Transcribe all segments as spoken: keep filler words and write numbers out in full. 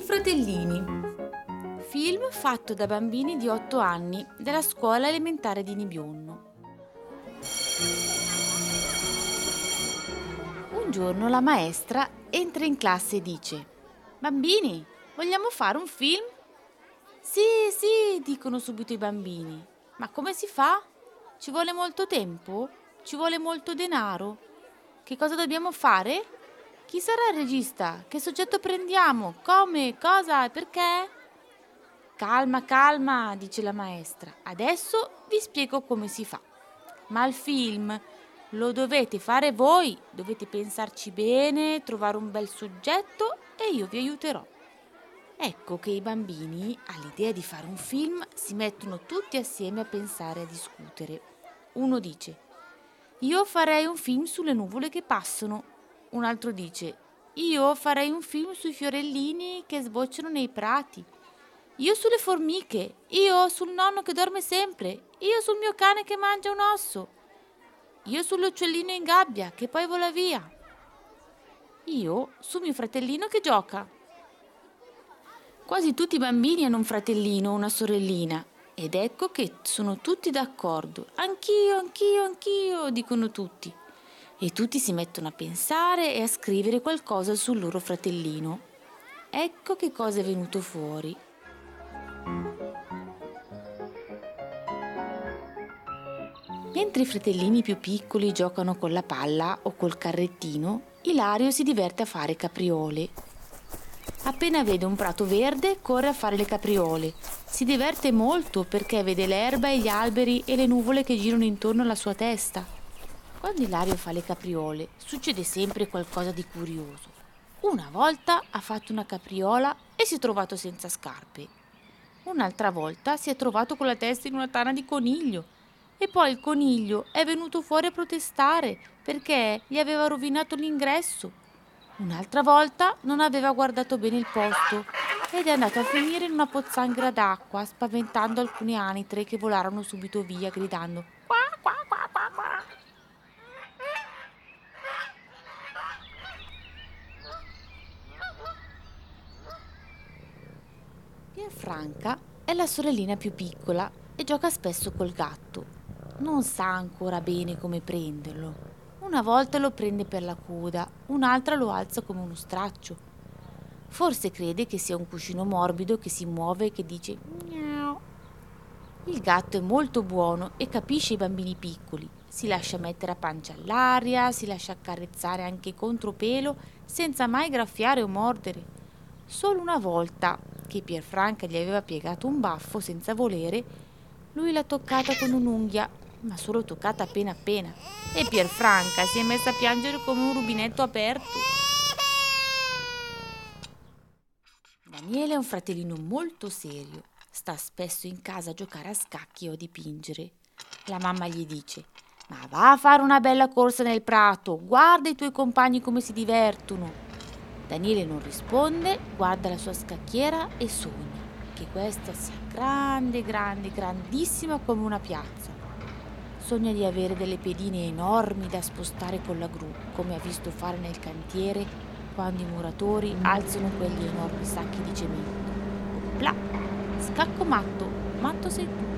fratellini. Film fatto da bambini di otto anni della scuola elementare di Nibionno. Un giorno la maestra entra in classe e dice: «Bambini, vogliamo fare un film?» «Sì, sì», dicono subito i bambini. «Ma come si fa? Ci vuole molto tempo? Ci vuole molto denaro? Che cosa dobbiamo fare? Chi sarà il regista? Che soggetto prendiamo? Come? Cosa? E perché?» «Calma, calma», dice la maestra. «Adesso vi spiego come si fa. Ma il film lo dovete fare voi, dovete pensarci bene, trovare un bel soggetto e io vi aiuterò». Ecco che i bambini, all'idea di fare un film, si mettono tutti assieme a pensare e a discutere. Uno dice: «Io farei un film sulle nuvole che passano». Un altro dice: «Io farei un film sui fiorellini che sbocciano nei prati. Io sulle formiche, io sul nonno che dorme sempre, io sul mio cane che mangia un osso, io sull'uccellino in gabbia che poi vola via, io su mio fratellino che gioca». Quasi tutti i bambini hanno un fratellino o una sorellina ed ecco che sono tutti d'accordo. «Anch'io, anch'io, anch'io», dicono tutti. E tutti si mettono a pensare e a scrivere qualcosa sul loro fratellino. Ecco che cosa è venuto fuori. Mentre i fratellini più piccoli giocano con la palla o col carrettino, Ilario si diverte a fare capriole. Appena vede un prato verde, corre a fare le capriole. Si diverte molto perché vede l'erba e gli alberi e le nuvole che girano intorno alla sua testa. Quando Ilario fa le capriole, succede sempre qualcosa di curioso. Una volta ha fatto una capriola e si è trovato senza scarpe. Un'altra volta si è trovato con la testa in una tana di coniglio. E poi il coniglio è venuto fuori a protestare perché gli aveva rovinato l'ingresso. Un'altra volta non aveva guardato bene il posto ed è andato a finire in una pozzanghera d'acqua, spaventando alcune anitre che volarono subito via gridando «Qua, qua, qua, qua, qua». Pierfranca è la sorellina più piccola e gioca spesso col gatto. Non sa ancora bene come prenderlo. Una volta lo prende per la coda, un'altra lo alza come uno straccio. Forse crede che sia un cuscino morbido che si muove e che dice «Miau». Il gatto è molto buono e capisce i bambini piccoli. Si lascia mettere a pancia all'aria, si lascia accarezzare anche contropelo senza mai graffiare o mordere. Solo una volta, che Pierfranca gli aveva piegato un baffo senza volere, lui l'ha toccata con un'unghia, ma solo toccata appena appena, e Pierfranca si è messa a piangere come un rubinetto aperto. Daniele è un fratellino molto serio. Sta spesso in casa a giocare a scacchi o a dipingere. La mamma gli dice: «Ma va a fare una bella corsa nel prato, guarda i tuoi compagni come si divertono». Daniele non risponde, guarda la sua scacchiera e sogna che questa sia grande, grande, grandissima come una piazza. Sogna di avere delle pedine enormi da spostare con la gru, come ha visto fare nel cantiere quando i muratori alzano quegli enormi sacchi di cemento. Opla! Scacco matto, matto sei tu.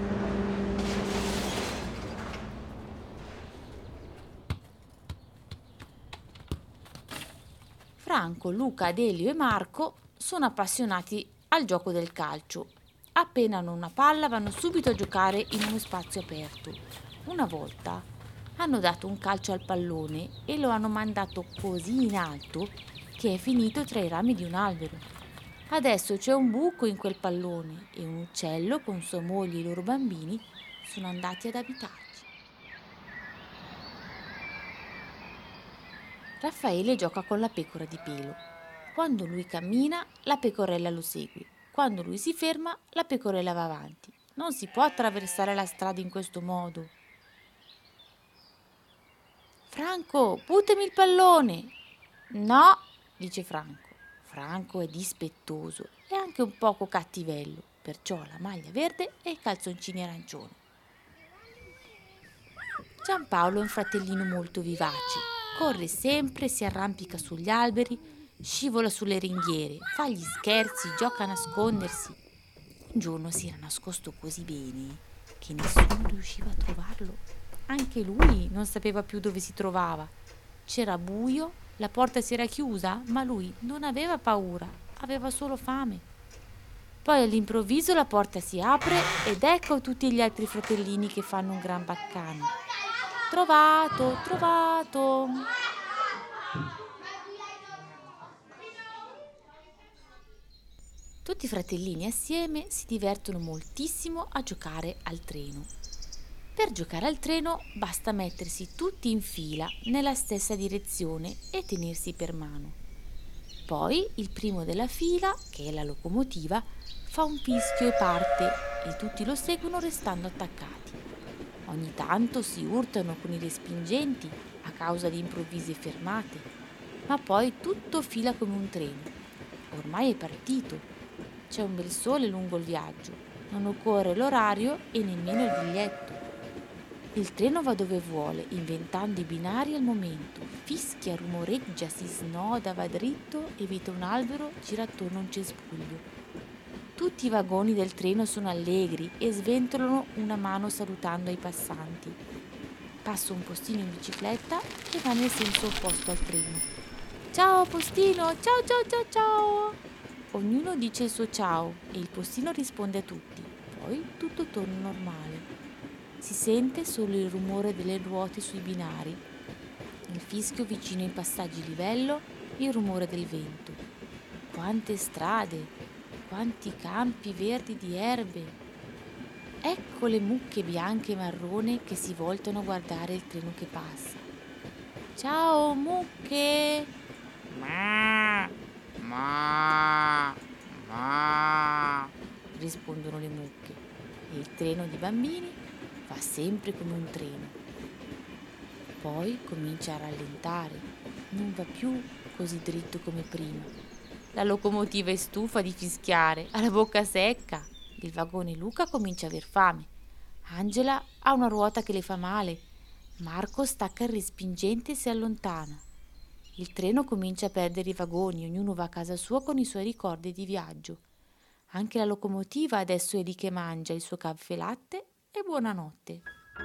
Franco, Luca, Adelio e Marco sono appassionati al gioco del calcio. Appena hanno una palla vanno subito a giocare in uno spazio aperto. Una volta hanno dato un calcio al pallone e lo hanno mandato così in alto che è finito tra i rami di un albero. Adesso c'è un buco in quel pallone e un uccello con sua moglie e i loro bambini sono andati ad abitarci. Raffaele gioca con la pecora di pelo. Quando lui cammina, la pecorella lo segue. Quando lui si ferma, la pecorella va avanti. Non si può attraversare la strada in questo modo. «Franco, buttami il pallone!» «No», dice Franco. Franco è dispettoso e anche un poco cattivello, perciò ha la maglia verde e i calzoncini arancioni. Giampaolo è un fratellino molto vivace. Corre sempre, si arrampica sugli alberi scivola sulle ringhiere, fa gli scherzi, gioca a nascondersi. Un giorno si era nascosto così bene che nessuno riusciva a trovarlo. Anche lui non sapeva più dove si trovava. C'era buio, la porta si era chiusa, ma lui non aveva paura, aveva solo fame. Poi all'improvviso la porta si apre ed ecco tutti gli altri fratellini che fanno un gran baccano. Trovato, trovato! Tutti i fratellini assieme si divertono moltissimo a giocare al treno. Per giocare al treno basta mettersi tutti in fila nella stessa direzione e tenersi per mano. Poi il primo della fila, che è la locomotiva, fa un fischio e parte e tutti lo seguono restando attaccati. Ogni tanto si urtano con i respingenti a causa di improvvise fermate, ma poi tutto fila come un treno. Ormai è partito. C'è un bel sole lungo il viaggio, non occorre l'orario e nemmeno il biglietto. Il treno va dove vuole, inventando i binari al momento. Fischia, rumoreggia, si snoda, va dritto, evita un albero, gira attorno a un cespuglio. Tutti i vagoni del treno sono allegri e sventolano una mano salutando i passanti. Passa un postino in bicicletta che va nel senso opposto al treno. Ciao postino, ciao ciao ciao ciao! Ognuno dice il suo ciao e il postino risponde a tutti. Poi tutto torna normale. Si sente solo il rumore delle ruote sui binari, il fischio vicino ai passaggi livello, il rumore del vento. Quante strade, quanti campi verdi di erbe. Ecco le mucche bianche e marrone che si voltano a guardare il treno che passa. Ciao mucche! Ma, ma, ma. Rispondono le mucche e il treno di bambini va sempre come un treno. Poi comincia a rallentare, non va più così dritto come prima. La locomotiva è stufa di fischiare, ha la bocca secca. Il vagone Luca comincia a aver fame. Angela ha una ruota che le fa male. Marco stacca il respingente e si allontana. Il treno comincia a perdere i vagoni, ognuno va a casa sua con i suoi ricordi di viaggio. Anche la locomotiva adesso è lì che mangia il suo caffè latte e buonanotte.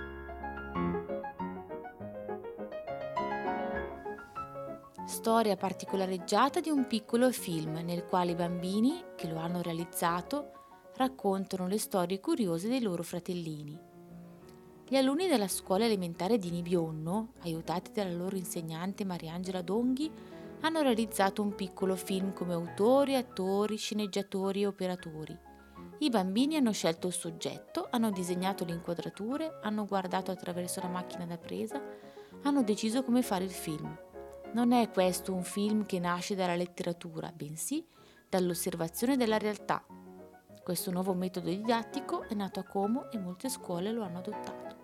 Storia particolareggiata di un piccolo film nel quale i bambini, che lo hanno realizzato, raccontano le storie curiose dei loro fratellini. Gli alunni della scuola elementare di Nibionno, aiutati dalla loro insegnante Mariangela Donghi, hanno realizzato un piccolo film come autori, attori, sceneggiatori e operatori. I bambini hanno scelto il soggetto, hanno disegnato le inquadrature, hanno guardato attraverso la macchina da presa, hanno deciso come fare il film. Non è questo un film che nasce dalla letteratura, bensì dall'osservazione della realtà. Questo nuovo metodo didattico è nato a Como e molte scuole lo hanno adottato.